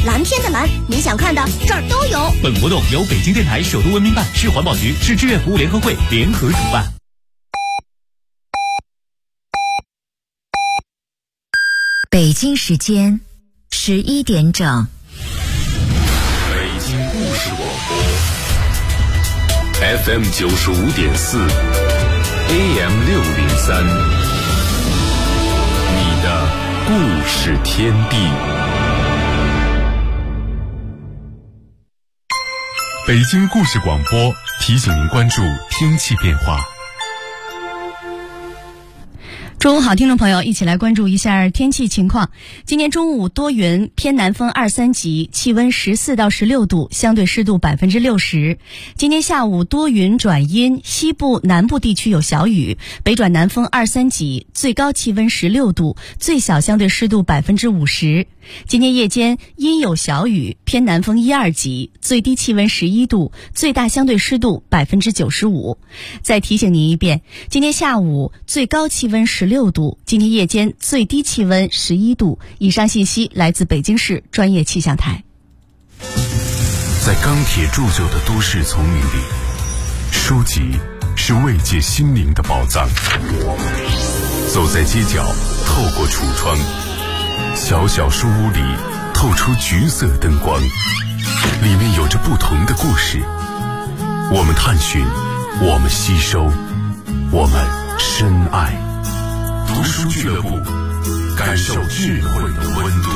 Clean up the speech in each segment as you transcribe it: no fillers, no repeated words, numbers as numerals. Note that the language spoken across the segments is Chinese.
蓝天的蓝，你想看的这儿都有。 本活动由北京电台首都文明办、市环保局、市志愿服务联合会联合主办。 北京时间11点整。 北京故事广播 FM 95.4 AM 603，你的故事天地。 北京故事广播提醒您关注天气变化。 中午好，听众朋友，一起来关注一下天气情况。今天中午多云，偏南风2、3级，气温14到16度，相对湿度60%。今天下午多云转阴，西部、南部地区有小雨，北转南风2、3级，最高气温16度，最小相对湿度50%。今天夜间阴有小雨，偏南风1、2级，最低气温11度，最大相对湿度95%。再提醒您一遍，今天下午最高气温16度，今天夜间最低气温11度。以上信息来自北京市专业气象台。 在钢铁铸就的都市丛林里，书籍是慰藉心灵的宝藏。走在街角，透过橱窗，小小书屋里透出橘色灯光，里面有着不同的故事。我们探寻，我们吸收，我们深爱。读书俱乐部，感受智慧的温度。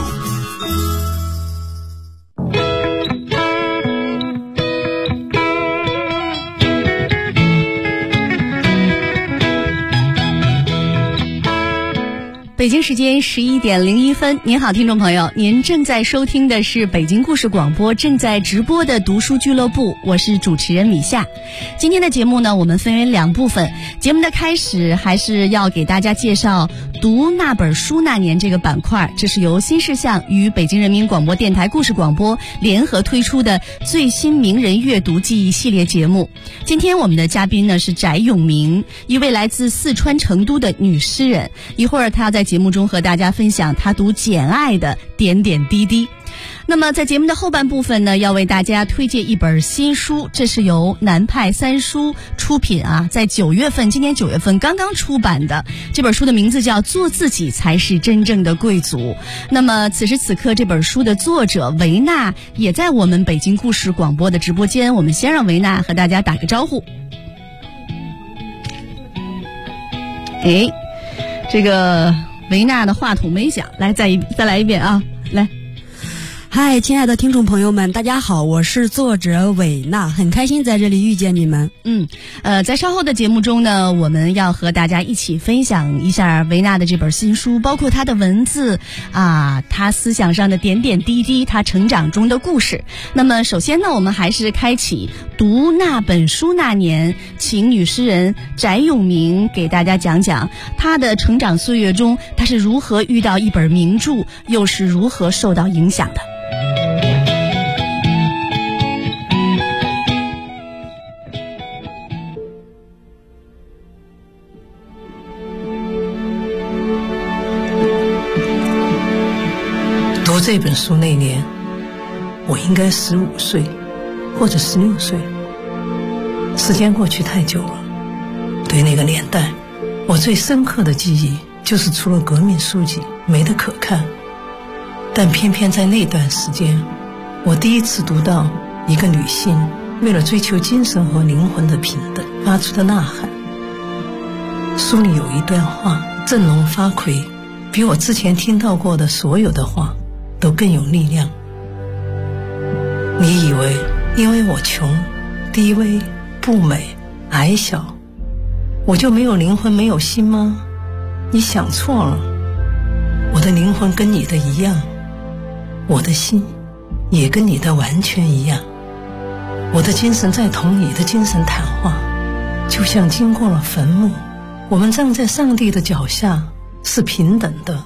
北京时间11点01分，您好，听众朋友，您正在收听的是北京故事广播正在直播的读书俱乐部，我是主持人米夏。今天的节目呢，我们分为2部分。节目的开始还是要给大家介绍读那本书那年这个板块，这是由新视像与北京人民广播电台故事广播联合推出的最新名人阅读记忆系列节目。今天我们的嘉宾呢是翟永明，一位来自四川成都的女诗人。一会儿她要在节目中和大家分享她读《简爱》的点点滴滴。那么在节目的后半部分呢，要为大家推荐一本新书，这是由南派三书出品啊，在今年9月份刚刚出版的。这本书的名字叫《做自己才是真正的贵族》。那么此时此刻，这本书的作者维娜也在我们北京故事广播的直播间，我们先让维娜和大家打个招呼。这个维娜的话筒没响，来再来一遍啊，来。 嗨，亲爱的听众朋友们，大家好，我是作者韦娜，很开心在这里遇见你们。 在稍后的节目中呢，我们要和大家一起分享一下维娜的这本新书，包括她的文字啊，她思想上的点点滴滴，她成长中的故事。那么首先呢，我们还是开启读那本书那年，请女诗人翟永明给大家讲讲她的成长岁月中，她是如何遇到一本名著，又是如何受到影响的。 读这本书那年，我应该15岁或者16岁，时间过去太久了。对那个年代，我最深刻的记忆就是除了革命书籍没得可看，但偏偏在那段时间，我第一次读到一个女性为了追求精神和灵魂的平等发出的呐喊。书里有一段话振聋发聩，比我之前听到过的所有的话都更有力量。你以为因为我穷、低微、不美、矮小，我就没有灵魂没有心吗？你想错了，我的灵魂跟你的一样，我的心也跟你的完全一样，我的精神在同你的精神谈话，就像经过了坟墓，我们站在上帝的脚下，是平等的。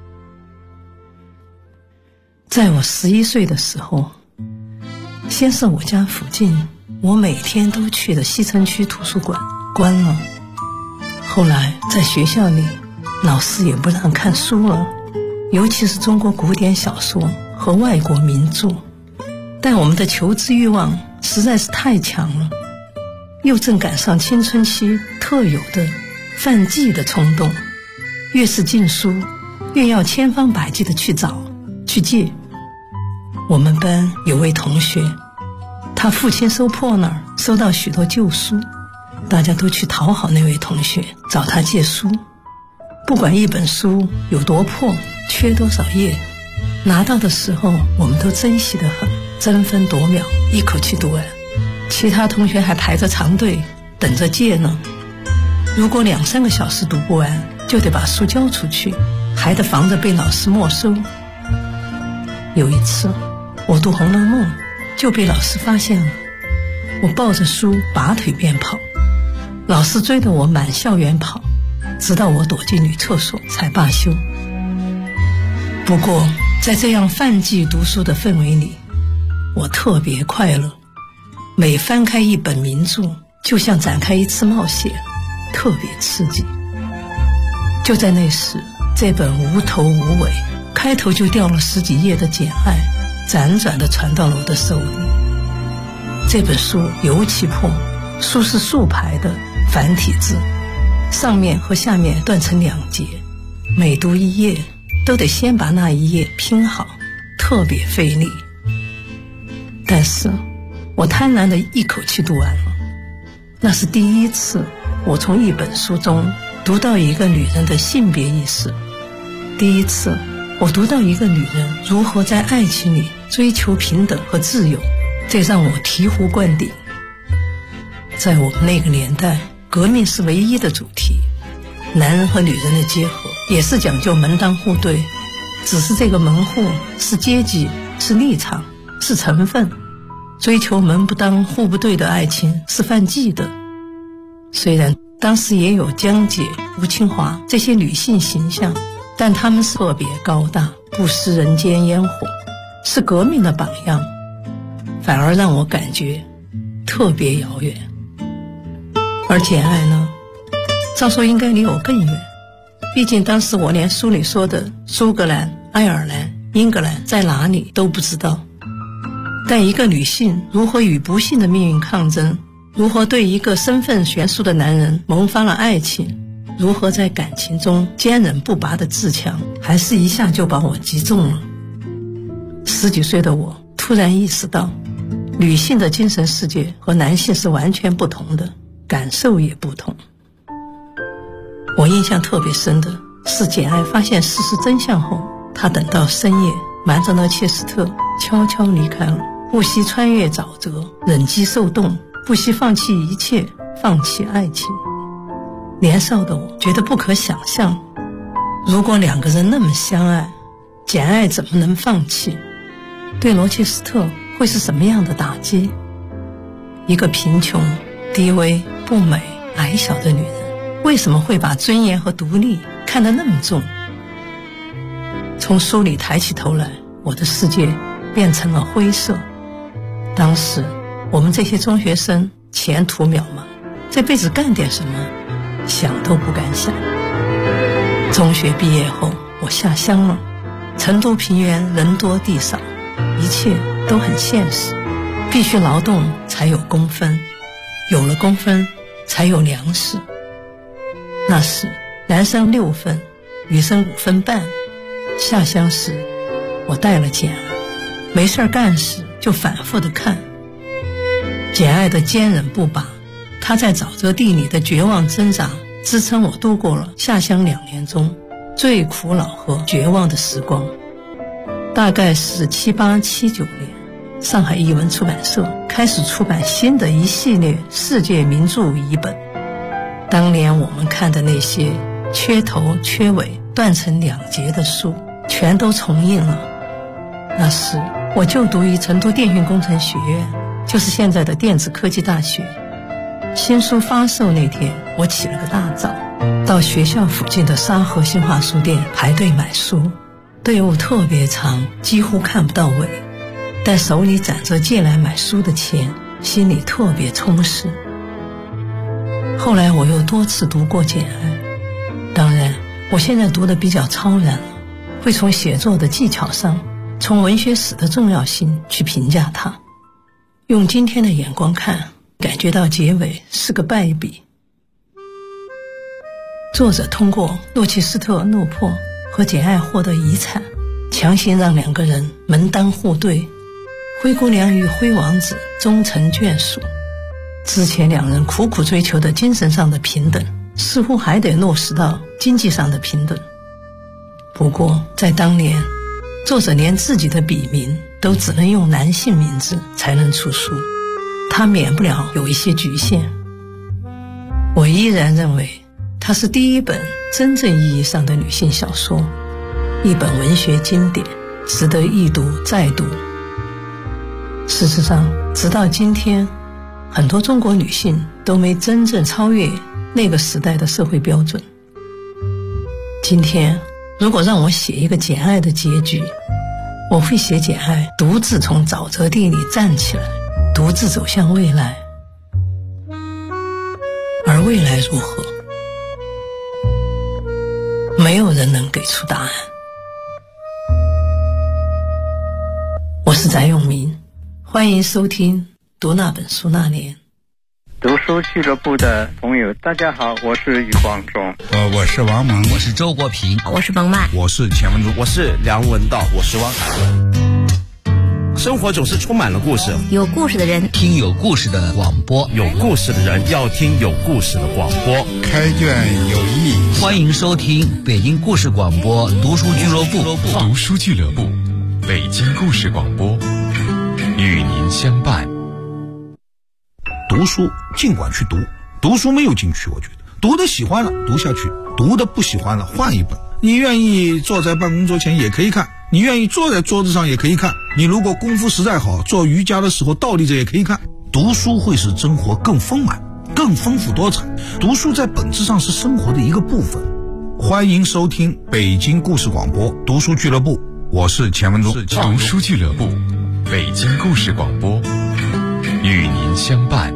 在我11岁的时候，先是我家附近我每天都去的西城区图书馆关了，后来在学校里老师也不让看书了，尤其是中国古典小说和外国名著，但我们的求知欲望实在是太强了，又正赶上青春期特有的犯忌的冲动，越是禁书，越要千方百计的去找去借。我们班有位同学，他父亲收破烂收到许多旧书，大家都去讨好那位同学，找他借书。不管一本书有多破，缺多少页，拿到的时候我们都珍惜得很，争分夺秒，一口气读完。其他同学还排着长队等着借呢。如果2-3个小时读不完，就得把书交出去，还得防着被老师没收。有一次我读《红楼梦》就被老师发现了，我抱着书拔腿便跑，老师追得我满校园跑，直到我躲进女厕所才罢休。不过在这样泛忌读书的氛围里，我特别快乐，每翻开一本名著就像展开一次冒险，特别刺激。就在那时，这本无头无尾，开头就掉了10几页的《简爱》辗转地传到了我的手里。这本书尤其破，书是竖排的繁体字，上面和下面断成2截，每读一页都得先把那一页拼好，特别费力。但是我贪婪地一口气读完了。那是第一次我从一本书中读到一个女人的性别意识，第一次我读到一个女人如何在爱情里追求平等和自由，这让我醍醐灌顶。在我们那个年代，革命是唯一的主题，男人和女人的结合也是讲究门当户对，只是这个门户是阶级，是立场，是成分。追求门不当户不对的爱情是犯忌的。虽然当时也有江姐、吴清华这些女性形象，但她们是特别高大，不食人间烟火，是革命的榜样，反而让我感觉特别遥远。而简爱呢，照说应该离我更远，毕竟当时我连书里说的苏格兰、爱尔兰、英格兰在哪里都不知道。但一个女性如何与不幸的命运抗争，如何对一个身份悬殊的男人萌发了爱情，如何在感情中坚韧不拔的自强，还是一下就把我击中了。10几岁的我突然意识到，女性的精神世界和男性是完全不同的，感受也不同。我印象特别深的是简爱发现事实真相后，她等到深夜瞒着那切斯特悄悄离开了，不惜穿越沼泽，忍饥受冻，不惜放弃一切，放弃爱情。年少的我觉得不可想象，如果2个人那么相爱，简爱怎么能放弃？对罗切斯特会是什么样的打击？一个贫穷、低微、不美、矮小的女人，为什么会把尊严和独立看得那么重？从书里抬起头来，我的世界变成了灰色。当时我们这些中学生前途渺茫，这辈子干点什么想都不敢想。中学毕业后我下乡了，成都平原人多地少，一切都很现实，必须劳动才有工分，有了工分才有粮食。那时男生6分，女生5分半。下乡时我带了简爱，没事干时就反复地看简爱的坚韧不拔，她在沼泽地里的绝望挣扎，支撑我度过了下乡2年中最苦恼和绝望的时光。大概是78、79年，上海译文出版社开始出版新的一系列世界名著译本。当年我们看的那些缺头缺尾断成2截的书全都重印了。那时我就读于成都电讯工程学院，就是现在的电子科技大学。新书发售那天，我起了个大早，到学校附近的沙河新华书店排队买书，队伍特别长，几乎看不到尾，但手里攒着借来买书的钱，心里特别充实。后来我又多次读过简爱，当然我现在读的比较超然了，会从写作的技巧上从文学史的重要性去评价它。用今天的眼光看，感觉到结尾是个败笔。作者通过洛奇斯特·诺珀和简·爱获得遗产，强行让两个人门当户对，灰姑娘与灰王子终成眷属。之前两人苦苦追求的精神上的平等，似乎还得落实到经济上的平等。不过在当年，作者连自己的笔名都只能用男性名字才能出书，他免不了有一些局限。我依然认为它是第一本真正意义上的女性小说，一本文学经典，值得一读再读。事实上，直到今天，很多中国女性都没真正超越那个时代的社会标准。今天如果让我写一个简爱的结局，我会写简爱独自从沼泽地里站起来，独自走向未来。而未来如何，没有人能给出答案。我是翟永明，欢迎收听读那本书那年。 读书俱乐部的朋友大家好，我是余广仲。 我是王蒙， 我是周国平， 我是冯曼， 我是钱文珠， 我是梁文道，我是汪涵。生活总是充满了故事， 有故事的人听有故事的广播， 有故事的人要听有故事的广播。 开卷有益， 欢迎收听北京故事广播读书俱乐部。 读书俱乐部，北京故事广播，与您相伴。 读书尽管去读，读书没有禁区，我觉得读的喜欢了读下去，读的不喜欢了换一本。你愿意坐在办公桌前也可以看，你愿意坐在桌子上也可以看，你如果功夫实在好，做瑜伽的时候倒立着也可以看。读书会使生活更丰满，更丰富多彩。读书在本质上是生活的一个部分。欢迎收听北京故事广播读书俱乐部，我是钱文忠。 读书俱乐部，北京故事广播，与您相伴。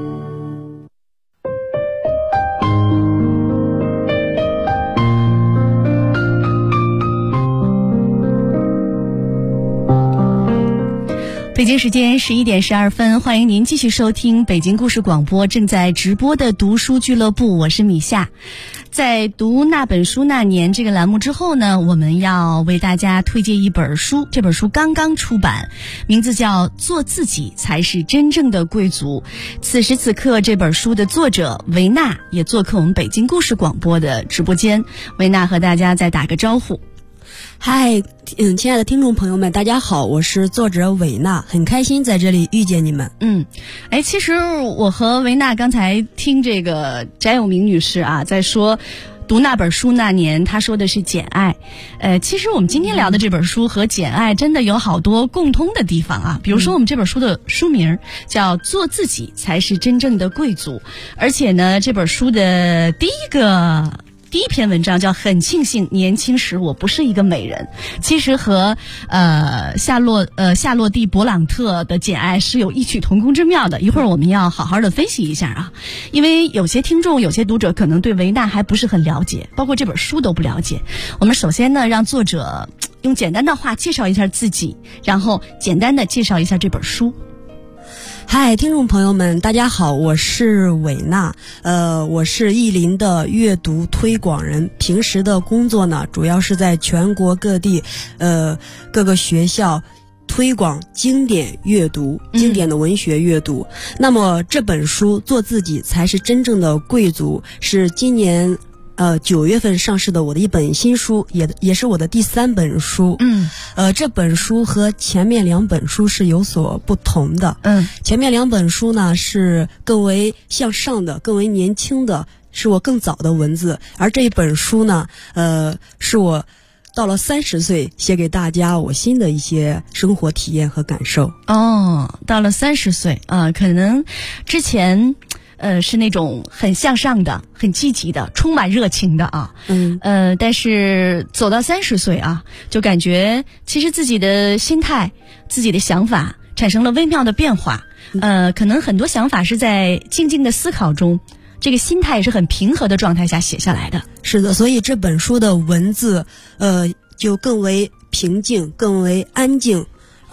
北京时间11点12分，欢迎您继续收听北京故事广播正在直播的读书俱乐部，我是米夏。在读那本书那年这个栏目之后呢，我们要为大家推荐一本书，这本书刚刚出版，名字叫《做自己才是真正的贵族》。此时此刻，这本书的作者维娜也做客我们北京故事广播的直播间。维娜和大家再打个招呼。 嗨，亲爱的听众朋友们，大家好，我是作者韦娜，很开心在这里遇见你们。 其实我和维娜刚才听这个翟永明女士啊，在说读那本书那年，她说的是简爱。其实我们今天聊的这本书和简爱真的有好多共通的地方啊。比如说我们这本书的书名叫《做自己才是真正的贵族》，而且呢，这本书的第一篇文章叫很庆幸年轻时我不是一个美人，其实和夏洛蒂·勃朗特的简爱是有异曲同工之妙的。一会儿我们要好好的分析一下啊，因为有些听众有些读者可能对维娜还不是很了解，包括这本书都不了解。我们首先呢，让作者用简单的话介绍一下自己，然后简单的介绍一下这本书。 嗨，听众朋友们，大家好，我是韦娜，我是译林的阅读推广人，平时的工作呢，主要是在全国各地，各个学校推广经典阅读，经典的文学阅读。那么这本书《做自己才是真正的贵族》是今年9月份上市的我的一本新书，也是我的第3本书。这本书和前面2本书是有所不同的。前面2本书呢是更为向上的，更为年轻的，是我更早的文字，而这一本书呢，是我到了30岁写给大家我新的一些生活体验和感受。 到了30岁啊，可能之前是那种很向上的、很积极的、充满热情的啊。但是走到30岁啊，就感觉其实自己的心态、自己的想法产生了微妙的变化。可能很多想法是在静静的思考中，这个心态也是很平和的状态下写下来的。 是的，所以这本书的文字就更为平静，更为安静。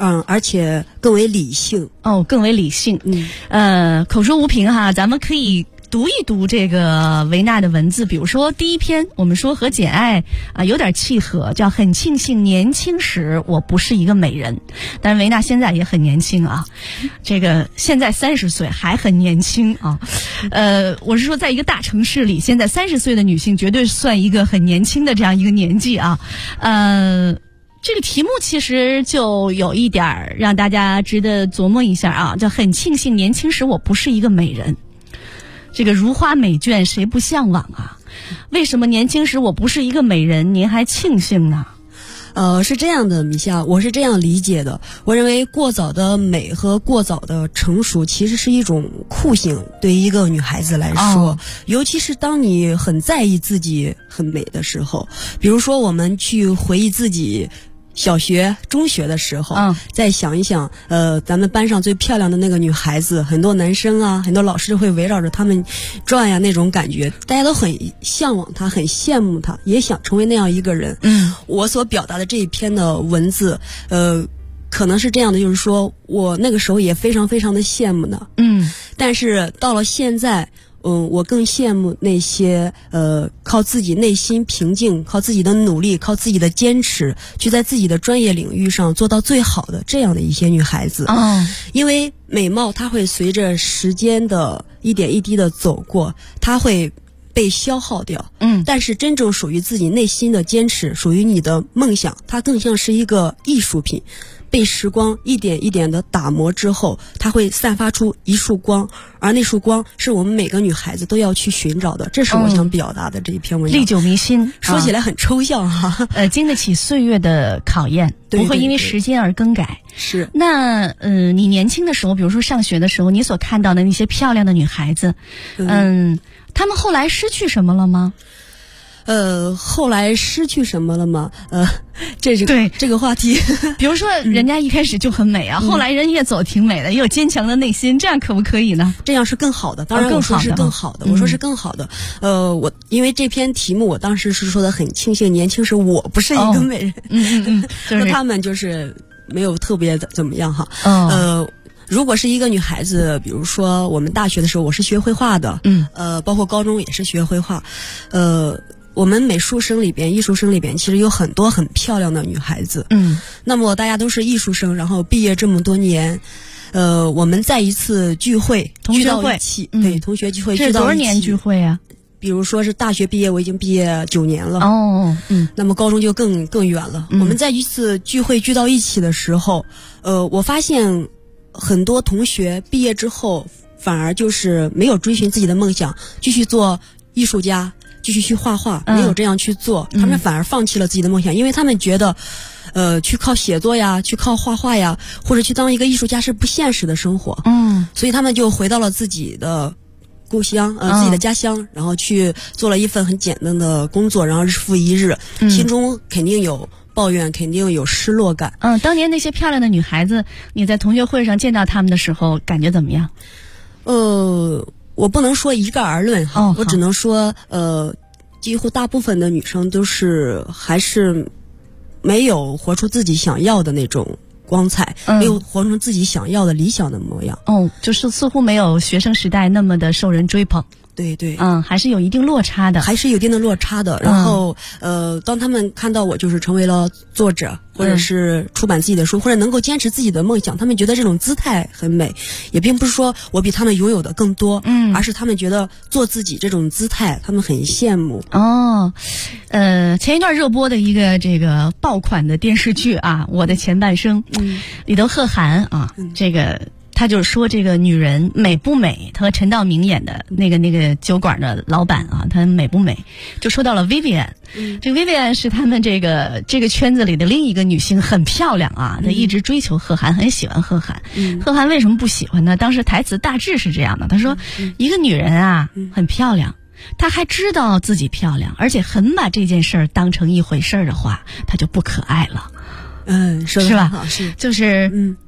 而且更为理性。 更为理性。口说无凭哈，咱们可以读一读这个维娜的文字。比如说第一篇，我们说和简爱有点契合，叫很庆幸年轻时我不是一个美人。但是维娜现在也很年轻啊，这个现在30岁还很年轻啊。我是说在一个大城市里，现在30岁的女性绝对算一个很年轻的这样一个年纪啊。这个题目其实就有一点让大家值得琢磨一下啊，叫很庆幸年轻时我不是一个美人。这个如花美眷谁不向往啊？为什么年轻时我不是一个美人您还庆幸呢？ 是这样的，米夏，我是这样理解的。我认为过早的美和过早的成熟其实是一种酷刑，对于一个女孩子来说，尤其是当你很在意自己很美的时候。比如说我们去回忆自己小学、中学的时候，再想一想，咱们班上最漂亮的那个女孩子，很多男生啊，很多老师会围绕着她们转呀，那种感觉，大家都很向往她，很羡慕她，也想成为那样一个人。我所表达的这一篇的文字，可能是这样的，就是说我那个时候也非常非常的羡慕呢。但是到了现在，我更羡慕那些靠自己内心平静，靠自己的努力，靠自己的坚持，去在自己的专业领域上做到最好的这样的一些女孩子。因为美貌它会随着时间的一点一滴的走过，它会被消耗掉。但是真正属于自己内心的坚持，属于你的梦想，它更像是一个艺术品，被时光一点一点的打磨之后，它会散发出一束光，而那束光是我们每个女孩子都要去寻找的。这是我想表达的这一篇文章。 历久弥新， 说起来很抽象哈。 经得起岁月的考验，不会因为时间而更改。 是。 那你年轻的时候，比如说上学的时候，你所看到的那些漂亮的女孩子，她们后来失去什么了吗？ 后来失去什么了吗？这个话题， 比如说人家一开始就很美啊，后来人也走挺美的，也有坚强的内心，这样可不可以呢？ 这样是更好的，当然我说是更好的，我说是更好的。我因为这篇题目，我当时是说的很庆幸年轻时我不是一个美人，说他们就是没有特别的怎么样哈。如果是一个女孩子，比如说我们大学的时候，我是学绘画的，包括高中也是学绘画，我们美术生里边、艺术生里边，其实有很多很漂亮的女孩子。那么大家都是艺术生，然后毕业这么多年，我们在一次聚会， 同学会， 对，同学聚会， 这多少年聚会啊？ 比如说是大学毕业，我已经毕业9年了。那么高中就更远了。我们在一次聚会聚到一起的时候，我发现很多同学毕业之后，反而就是没有追寻自己的梦想，继续做艺术家，继续去画画，没有这样去做，他们反而放弃了自己的梦想，因为他们觉得去靠写作呀，去靠画画呀，或者去当一个艺术家是不现实的生活。所以他们就回到了自己的故乡，自己的家乡，然后去做了一份很简单的工作，然后日复一日，心中肯定有抱怨，肯定有失落感。 当年那些漂亮的女孩子，你在同学会上见到她们的时候，感觉怎么样？ 我不能说一概而论哈，我只能说，几乎大部分的女生都是还是没有活出自己想要的那种光彩，没有活成自己想要的理想的模样。 就是似乎没有学生时代那么的受人追捧。 对对， 还是有一定落差的， 还是有一定的落差的。然后，当他们看到我就是成为了作者，或者是出版自己的书，或者能够坚持自己的梦想，他们觉得这种姿态很美，也并不是说我比他们拥有的更多，而是他们觉得做自己这种姿态，他们很羡慕。 前一段热播的一个这个爆款的电视剧啊，《我的前半生》，里头贺涵啊，这个。他就是说这个女人美不美，他和陈道明演的那个酒馆的老板啊，她美不美，就说到了 Vivian，这个 Vivian 是他们这个圈子里的另一个女性，很漂亮啊，她一直追求贺涵，很喜欢贺涵。贺涵为什么不喜欢呢？当时台词大致是这样的，他说一个女人啊很漂亮，她还知道自己漂亮，而且很把这件事儿当成一回事儿的话，她就不可爱了。 说是吧？就是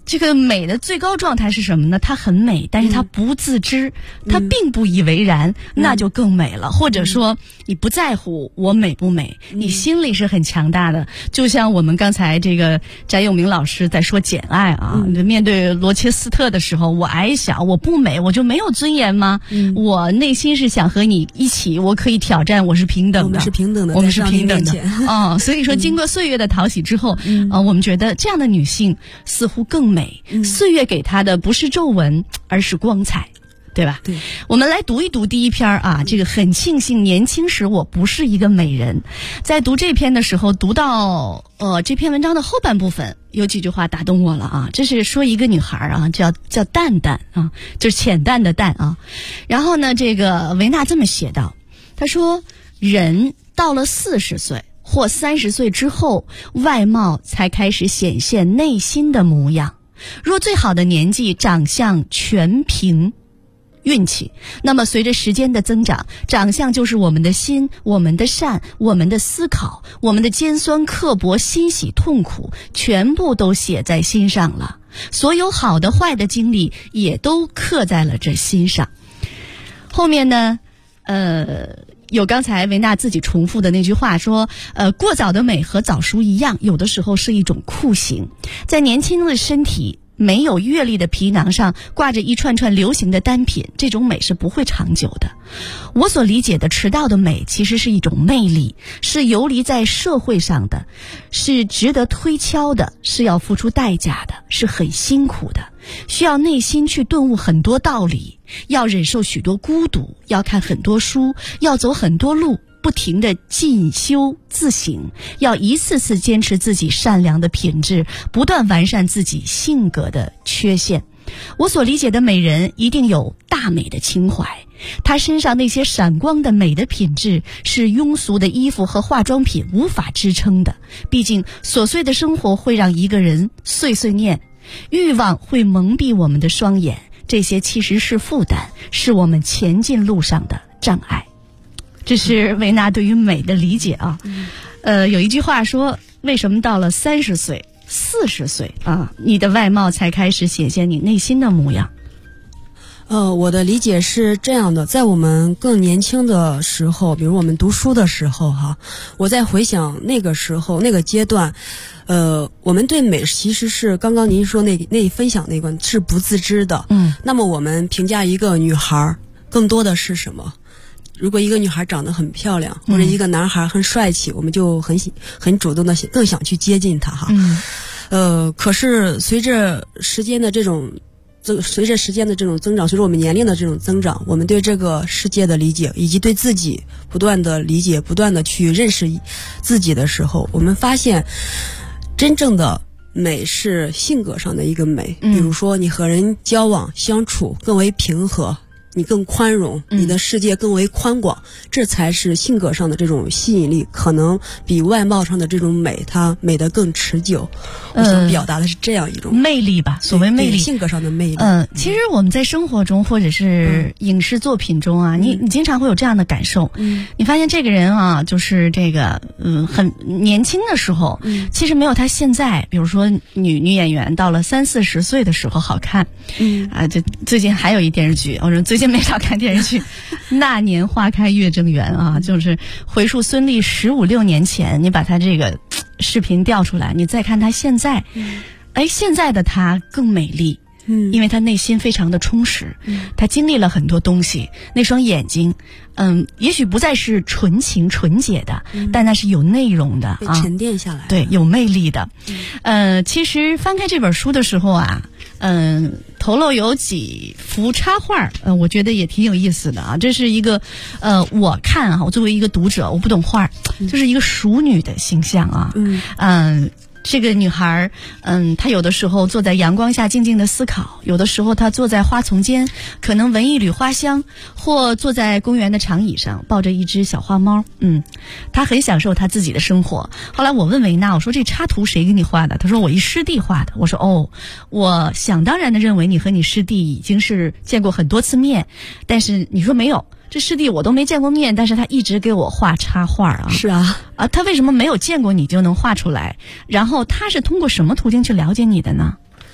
这个美的最高状态是什么呢？她很美，但是她不自知，她并不以为然，那就更美了。或者说你不在乎我美不美，你心里是很强大的。就像我们刚才这个翟永明老师在说《简爱》啊，面对罗切斯特的时候，我矮小，我不美，我就没有尊严吗？我内心是想和你一起，我可以挑战，我是平等的， 我们是平等的， 我们是平等的。所以说经过岁月的淘洗之后，我们觉得这样的女性似乎更美。岁月给她的不是皱纹，而是光彩，对吧？ 对。 我们来读一读第一篇啊，这个很庆幸年轻时我不是一个美人。在读这篇的时候，读到这篇文章的后半部分，有几句话打动我了啊。这是说一个女孩啊，叫淡淡啊，就是浅淡的淡啊。然后呢，这个维纳这么写道，她说人到了40岁或30岁之后，外貌才开始显现内心的模样。若最好的年纪长相全凭运气，那么随着时间的增长，长相就是我们的心，我们的善，我们的思考，我们的尖酸刻薄，欣喜痛苦，全部都写在心上了。所有好的坏的经历也都刻在了这心上。后面呢有刚才维纳自己重复的那句话说，过早的美和早熟一样，有的时候是一种酷刑。在年轻的身体没有阅历的皮囊上挂着一串串流行的单品，这种美是不会长久的。我所理解的迟到的美其实是一种魅力，是游离在社会上的，是值得推敲的，是要付出代价的，是很辛苦的，需要内心去顿悟很多道理，要忍受许多孤独，要看很多书，要走很多路，不停地进修自省，要一次次坚持自己善良的品质，不断完善自己性格的缺陷。我所理解的美人一定有大美的情怀，她身上那些闪光的美的品质是庸俗的衣服和化妆品无法支撑的。毕竟琐碎的生活会让一个人碎碎念，欲望会蒙蔽我们的双眼，这些其实是负担，是我们前进路上的障碍。这是维纳对于美的理解啊。有一句话说，为什么到了30岁、40岁啊，你的外貌才开始显现你内心的模样？ 我的理解是这样的，在我们更年轻的时候，比如我们读书的时候哈，我在回想那个时候那个阶段，我们对美其实是刚刚您说那分享那个是不自知的。那么我们评价一个女孩更多的是什么？如果一个女孩长得很漂亮，或者一个男孩很帅气，我们就很主动的更想去接近他哈。可是随着时间的这种增长，随着我们年龄的这种增长，我们对这个世界的理解，以及对自己不断的理解，不断的去认识自己的时候，我们发现真正的美是性格上的一个美。比如说你和人交往相处更为平和，你更宽容，你的世界更为宽广，这才是性格上的这种吸引力，可能比外貌上的这种美，它美得更持久。我想表达的是这样一种魅力吧，所谓魅力， 性格上的魅力。 其实我们在生活中或者是影视作品中啊，你经常会有这样的感受。你发现这个人啊，就是这个很年轻的时候，其实没有他现在，比如说女演员到了30-40岁的时候好看。这最近还有一电视剧，我说最近没少看电视剧《那年花开月正圆》啊，就是回溯孙俪15-16年前，你把她这个视频调出来，你再看她现在，现在的她更美丽。因为她内心非常的充实，她经历了很多东西，那双眼睛也许不再是纯情纯洁的，但那是有内容的被沉淀下来， 对，有魅力的。其实翻开这本书的时候啊，头漏有几幅插画，我觉得也挺有意思的啊。这是一个我看啊，我作为一个读者，我不懂画，就是一个淑女的形象啊。这个女孩她有的时候坐在阳光下静静的思考，有的时候她坐在花丛间，可能闻一缕花香，或坐在公园的长椅上抱着一只小花猫。她很享受她自己的生活。后来我问维纳，我说这插图谁给你画的？她说我一师弟画的。我说我想当然的认为你和你师弟已经是见过很多次面，但是你说没有，这师弟我都没见过面，但是他一直给我画插画啊。 是啊， 他为什么没有见过你就能画出来？然后他是通过什么途径去了解你的呢？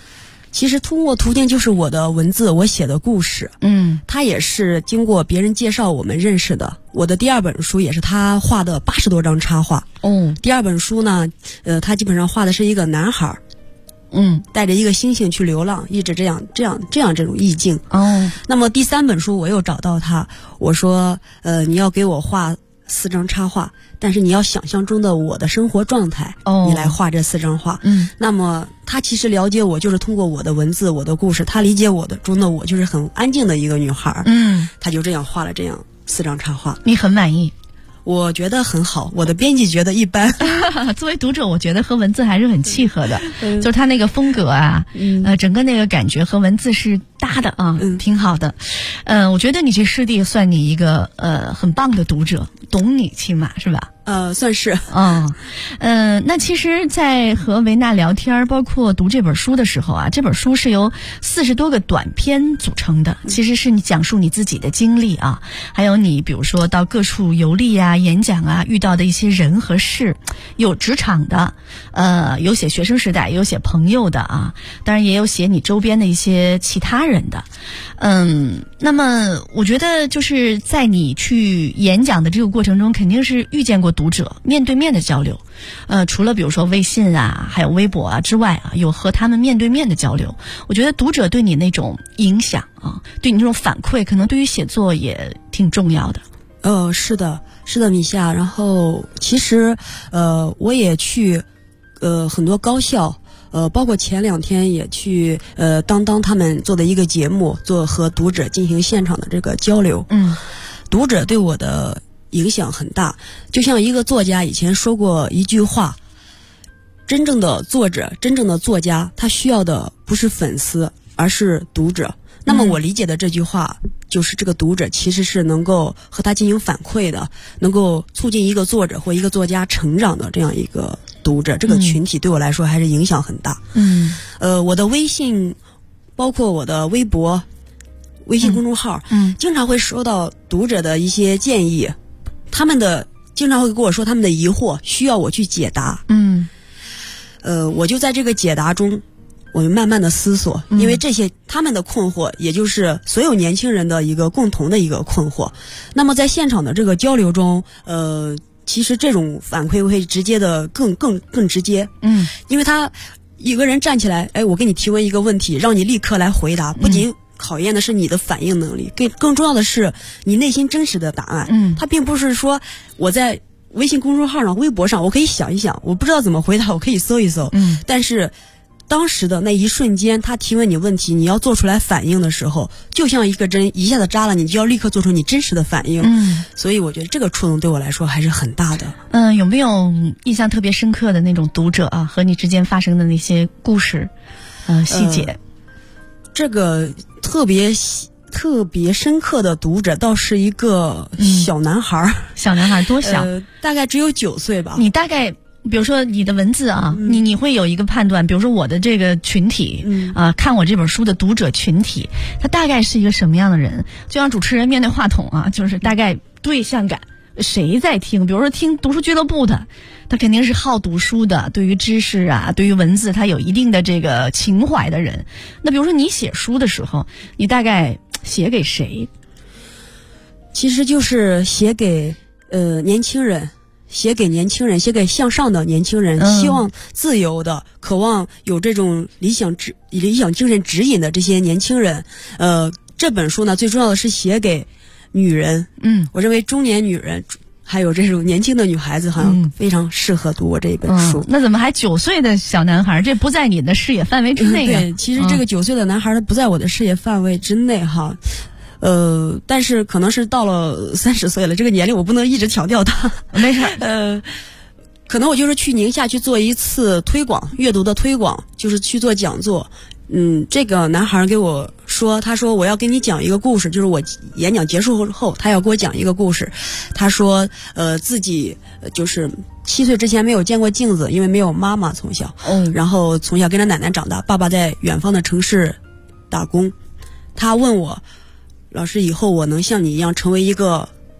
其实通过途径就是我的文字，我写的故事。他也是经过别人介绍我们认识的。我的第2本书也是他画的80多张插画。第2本书呢，他基本上画的是一个男孩，带着一个猩猩去流浪，一直这样这种意境。那么第3本书我又找到他，我说你要给我画4张插画，但是你要想象中的我的生活状态，你来画这4张画。那么他其实了解我就是通过我的文字，我的故事，他理解我的中的我就是很安静的一个女孩。他就这样画了这样4张插画。 你很满意？ 我觉得很好，我的编辑觉得一般。 作为读者，我觉得和文字还是很契合的，就是他那个风格啊，整个那个感觉和文字是搭的啊，挺好的。我觉得你这师弟算你一个很棒的读者，懂你起码是吧？ 算是。 那其实在和维娜聊天，包括读这本书的时候啊，这本书是由40多个短篇组成的，其实是你讲述你自己的经历啊，还有你比如说到各处游历啊、演讲啊遇到的一些人和事，有职场的，有写学生时代，有写朋友的啊，当然也有写你周边的一些其他人的。那么我觉得就是在你去演讲的这个过程中，肯定是遇见过读者，面对面的交流。除了比如说微信啊还有微博啊之外啊，有和他们面对面的交流。我觉得读者对你那种影响啊，对你这种反馈，可能对于写作也挺重要的。 是的米夏。然后其实我也去很多高校，包括前2天也去当他们做的一个节目，做和读者进行现场的这个交流。读者对我的影响很大，就像一个作家以前说过一句话，真正的作者，真正的作家，他需要的不是粉丝，而是读者。那么我理解的这句话就是这个读者其实是能够和他进行反馈的，能够促进一个作者或一个作家成长的这样一个读者，这个群体对我来说还是影响很大。我的微信包括我的微博、微信公众号，经常会收到读者的一些建议，他们经常会跟我说他们的疑惑，需要我去解答。我就在这个解答中，我们慢慢的思索，因为这些他们的困惑，也就是所有年轻人的一个共同的一个困惑。那么在现场的这个交流中，其实这种反馈会直接的更直接。因为他一个人站起来，我给你提问一个问题，让你立刻来回答，不仅考验的是你的反应能力，更重要的是你内心真实的答案。他并不是说我在微信公众号上、微博上，我可以想一想，我不知道怎么回答，我可以搜一搜。但是当时的那一瞬间，他提问你问题，你要做出来反应的时候，就像一个针一下子扎了，你就要立刻做出你真实的反应。所以我觉得这个触动对我来说还是很大的。 有没有印象特别深刻的那种读者啊，和你之间发生的那些故事细节？ 这个特别深刻的读者倒是一个小男孩。 小男孩多小？ 大概只有9岁吧。 你大概比如说你的文字啊，你会有一个判断，比如说我的这个群体看我这本书的读者群体，他大概是一个什么样的人？就像主持人面对话筒啊，就是大概对象感，谁在听？比如说听读书俱乐部的，他肯定是好读书的，对于知识啊，对于文字他有一定的这个情怀的人。那比如说你写书的时候，你大概写给谁？ 其实就是写给年轻人，写给向上的年轻人，希望自由的，渴望有这种理想精神指引的这些年轻人。这本书呢，最重要的是写给女人。我认为中年女人还有这种年轻的女孩子好像非常适合读我这一本书。 那怎么还9岁的小男孩？这不在你的视野范围之内啊。 对，其实这个9岁的男孩他不在我的视野范围之内哈。但是可能是到了30岁了，这个年龄我不能一直强调他。 没事。 可能我就是去宁夏去做一次推广，阅读的推广，就是去做讲座。这个男孩给我说，他说我要跟你讲一个故事，就是我演讲结束后，他要给我讲一个故事。他说，自己就是7岁之前没有见过镜子，因为没有妈妈从小，然后从小跟着奶奶长大，爸爸在远方的城市打工。他问我，老师，以后我能像你一样成为一个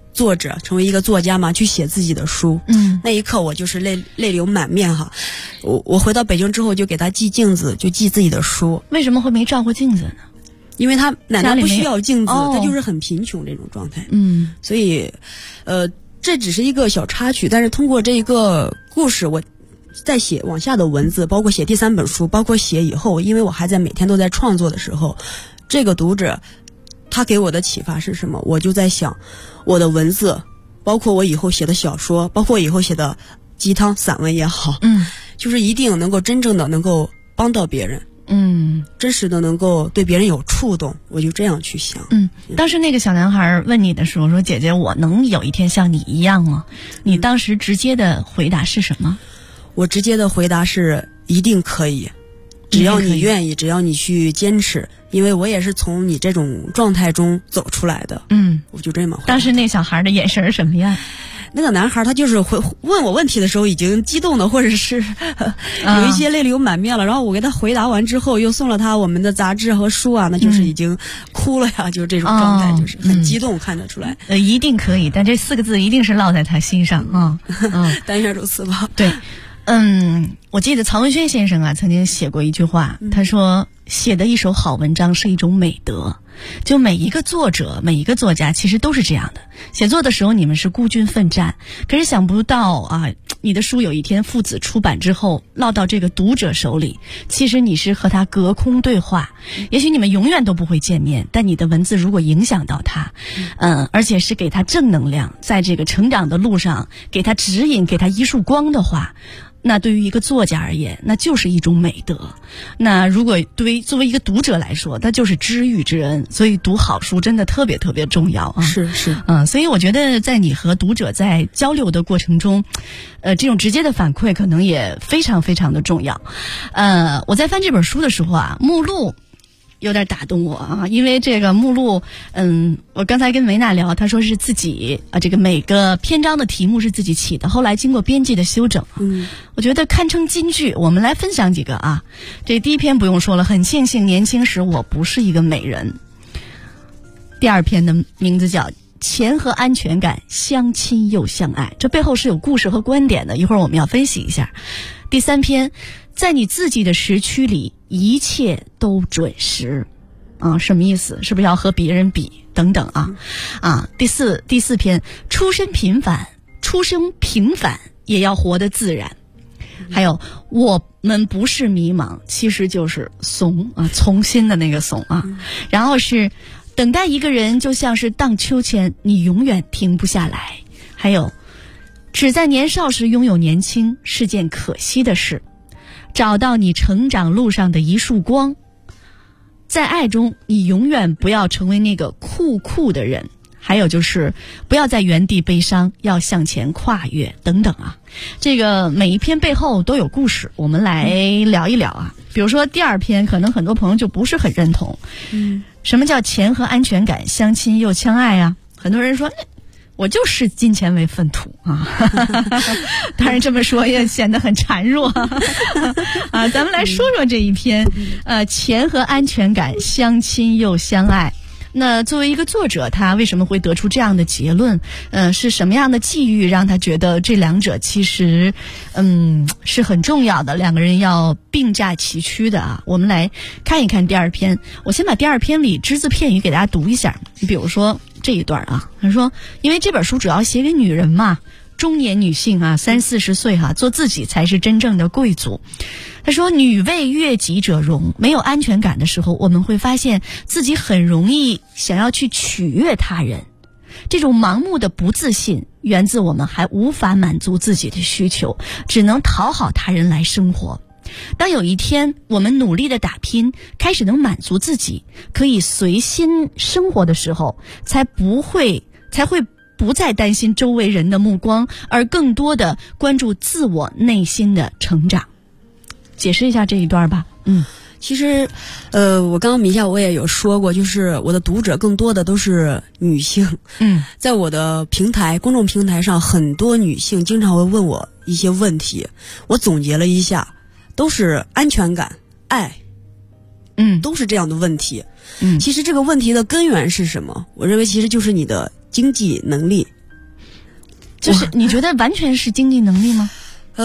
作者，成为一个作家嘛，去写自己的书。那一刻我就是泪流满面哈。我回到北京之后就给他寄镜子，就寄自己的书。 为什么会没照顾镜子呢？ 因为他奶奶不需要镜子，他就是很贫穷这种状态。所以这只是一个小插曲，但是通过这一个故事，我在写往下的文字，包括写第3本书，包括写以后，因为我还在每天都在创作的时候，这个读者他给我的启发是什么？我就在想，我的文字，包括我以后写的小说，包括我以后写的鸡汤散文也好，就是一定能够真正的能够帮到别人。真实的能够对别人有触动，我就这样去想。 当时那个小男孩问你的时候说：“姐姐，我能有一天像你一样吗？”你当时直接的回答是什么？ 我直接的回答是一定可以，只要你愿意，只要你去坚持，因为我也是从你这种状态中走出来的。我就这么回答。 当时那小孩的眼神什么样？ 那个男孩他就是会问我问题的时候已经激动的，或者是有一些泪流满面了，然后我给他回答完之后又送了他我们的杂志和书啊，那就是已经哭了呀，就是这种状态，就是很激动，看得出来。 一定可以，但这4个字一定是烙在他心上啊。 但愿如此吧。 对。我记得曹文轩先生啊曾经写过一句话，他说写的一首好文章是一种美德。就每一个作者，每一个作家其实都是这样的。写作的时候你们是孤军奋战，可是想不到啊，你的书有一天父子出版之后落到这个读者手里，其实你是和他隔空对话。也许你们永远都不会见面，但你的文字如果影响到他，而且是给他正能量，在这个成长的路上给他指引，给他一束光的话，那对于一个作家而言，那就是一种美德。那如果作为一个读者来说，那就是知遇之恩。所以读好书真的特别特别重要啊！ 是， 所以我觉得在你和读者在交流的过程中，这种直接的反馈可能也非常非常的重要。我在翻这本书的时候啊，目录有点打动我啊，因为这个目录，我刚才跟维娜聊，她说是自己这个每个篇章的题目是自己起的，后来经过编辑的修整，我觉得堪称金句。我们来分享几个啊。这第一篇不用说了，很庆幸年轻时我不是一个美人。第二篇的名字叫钱和安全感相亲又相爱，这背后是有故事和观点的，一会儿我们要分析一下。第三篇，在你自己的时区里一切都准时啊，什么意思？是不是要和别人比等等啊？第四篇，出身平凡也要活得自然。还有我们不是迷茫，其实就是怂啊，从心的那个怂啊。然后是等待一个人就像是荡秋千，你永远停不下来。还有只在年少时拥有年轻是件可惜的事，找到你成长路上的一束光。在爱中你永远不要成为那个酷的人。还有就是不要在原地悲伤，要向前跨越等等啊。这个每一篇背后都有故事，我们来聊一聊啊。比如说第二篇，可能很多朋友就不是很认同。什么叫钱和安全感相亲又相爱啊？很多人说我就视金钱为粪土啊。当然这么说也显得很孱弱啊。咱们来说说这一篇，钱和安全感相亲又相爱。那作为一个作者，他为什么会得出这样的结论？是什么样的际遇让他觉得这两者其实是很重要的，两个人要并驾齐驱的啊？我们来看一看第二篇。我先把第二篇里只字片语给大家读一下。你比如说这一段啊，他说因为这本书主要写给女人嘛，中年女性啊，30-40岁哈，做自己才是真正的贵族。他说女为悦己者容，没有安全感的时候，我们会发现自己很容易想要去取悦他人。这种盲目的不自信源自我们还无法满足自己的需求，只能讨好他人来生活。当有一天我们努力的打拼，开始能满足自己，可以随心生活的时候，才会不再担心周围人的目光，而更多的关注自我内心的成长。解释一下这一段吧。 其实我刚刚米夏我也有说过，就是我的读者更多的都是女性。在我的公众平台上，很多女性经常会问我一些问题，我总结了一下，都是安全感、爱，都是这样的问题。其实这个问题的根源是什么？我认为其实就是你的经济能力就是你觉得完全是经济能力吗？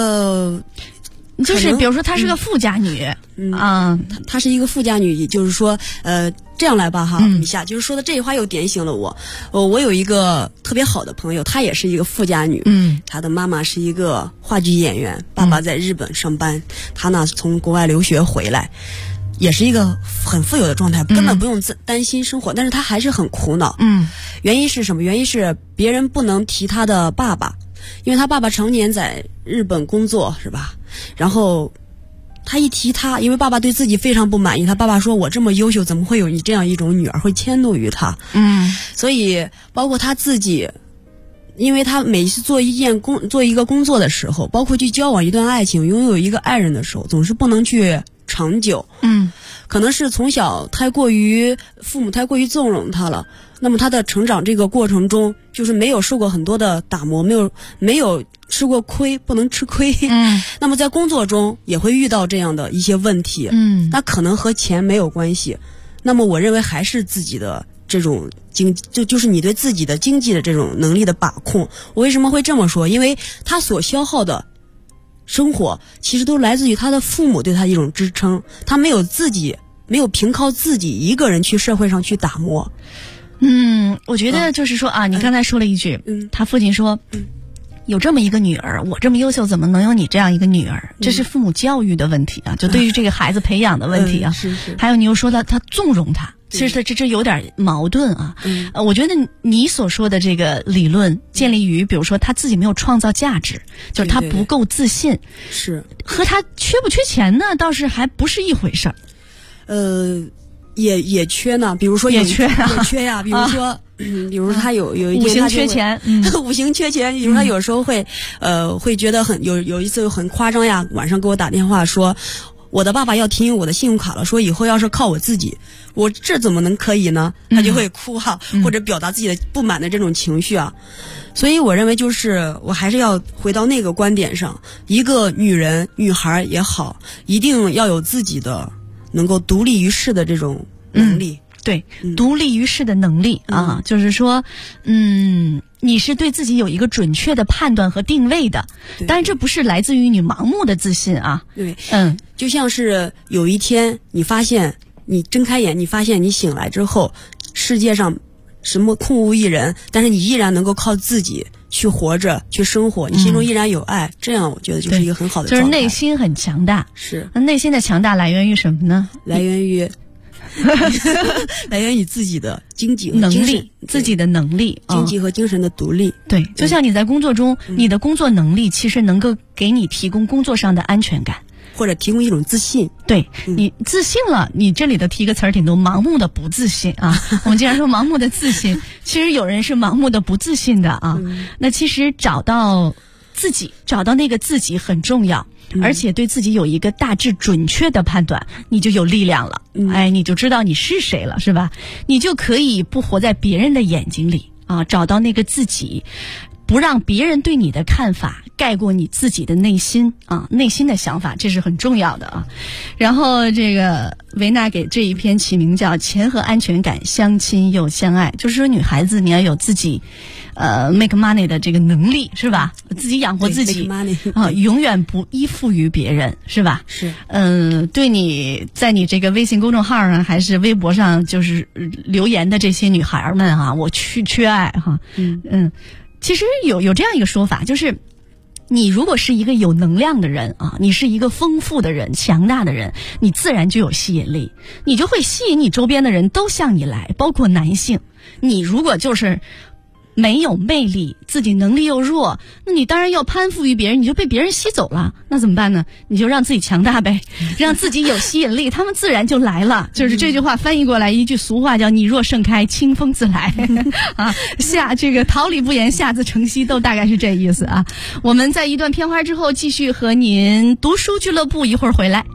就是比如说她是个富家女， 她是一个富家女，也就是说，这样来吧哈，米夏，就是说的这句话又点醒了我。我有一个特别好的朋友，她也是一个富家女，她的妈妈是一个话剧演员，爸爸在日本上班，她呢从国外留学回来，也是一个很富有的状态，根本不用担心生活，但是她还是很苦恼。原因是什么？原因是别人不能提她的爸爸，因为她爸爸常年在日本工作，是吧？然后他一提他，因为爸爸对自己非常不满意，他爸爸说我这么优秀，怎么会有你这样一种女儿，会迁怒于他。所以包括他自己，因为他每次做一个工作的时候，包括去交往一段爱情，拥有一个爱人的时候，总是不能去长久。可能是从小父母太过于纵容他了，那么他的成长这个过程中，就是没有受过很多的打磨，没有吃过亏，不能吃亏。那么在工作中也会遇到这样的一些问题。那可能和钱没有关系。那么我认为还是自己的这种就是你对自己的经济的这种能力的把控。我为什么会这么说？因为他所消耗的生活其实都来自于他的父母对他一种支撑，他没有凭靠自己一个人去社会上去打磨。 我觉得就是说你刚才说了一句，他父亲说，有这么一个女儿，我这么优秀，怎么能有你这样一个女儿？这是父母教育的问题啊，就对于这个孩子培养的问题啊。还有你又说他纵容他，其实这有点矛盾啊。我觉得你所说的这个理论建立于，比如说他自己没有创造价值，就是他不够自信， 是和他缺不缺钱呢，倒是还不是一回事儿。 也缺呢，比如说也缺呀，比如说，比如他有一五行缺钱， 五行缺钱，比如他有时候会觉得有一次很夸张呀，晚上给我打电话说，我的爸爸要停用我的信用卡了，说以后要是靠我自己，我这怎么能可以呢？他就会哭或者表达自己的不满的这种情绪啊。所以我认为就是我还是要回到那个观点上，一个女孩也好，一定要有自己的能够独立于世的这种能力。 对，独立于世的能力啊，就是说，你是对自己有一个准确的判断和定位的，当然这不是来自于你盲目的自信啊。 对，就像是有一天你发现你睁开眼，你发现你醒来之后，世界上什么空无一人，但是你依然能够靠自己去活着，去生活，你心中依然有爱，这样我觉得就是一个很好的状态。 就是内心很强大。 是， 那内心的强大来源于什么呢？ 来源于自己的经济能力，自己的能力， 经济和精神的独立。 对，就像你在工作中，你的工作能力其实能够给你提供工作上的安全感， 或者提供一种自信。 对，你自信了，你这里头提个词儿挺多，盲目的不自信啊。我们经常说盲目的自信，其实有人是盲目的不自信的啊。那其实找到那个自己很重要。而且对自己有一个大致准确的判断，你就有力量了。你就知道你是谁了，是吧？你就可以不活在别人的眼睛里啊，找到那个自己，不让别人对你的看法盖过你自己的内心啊，内心的想法，这是很重要的啊。然后这个维娜给这一篇起名叫《钱和安全感相亲又相爱》，就是说女孩子你要有自己make money 的这个能力，是吧？自己养活自己啊，永远不依附于别人，是吧？ 是。 对你在你这个微信公众号上还是微博上就是留言的这些女孩们啊，我缺爱哈。其实有这样一个说法，就是你如果是一个有能量的人啊，你是一个丰富的人、强大的人，你自然就有吸引力，你就会吸引你周边的人都向你来，包括男性。你如果就是没有魅力，自己能力又弱，那你当然要攀附于别人，你就被别人吸走了，那怎么办呢？你就让自己强大呗，让自己有吸引力，他们自然就来了。就是这句话翻译过来一句俗话叫你若盛开，清风自来啊，这个桃李不言，下自成蹊，都大概是这意思啊。我们在一段片花之后继续和您读书俱乐部，一会儿回来。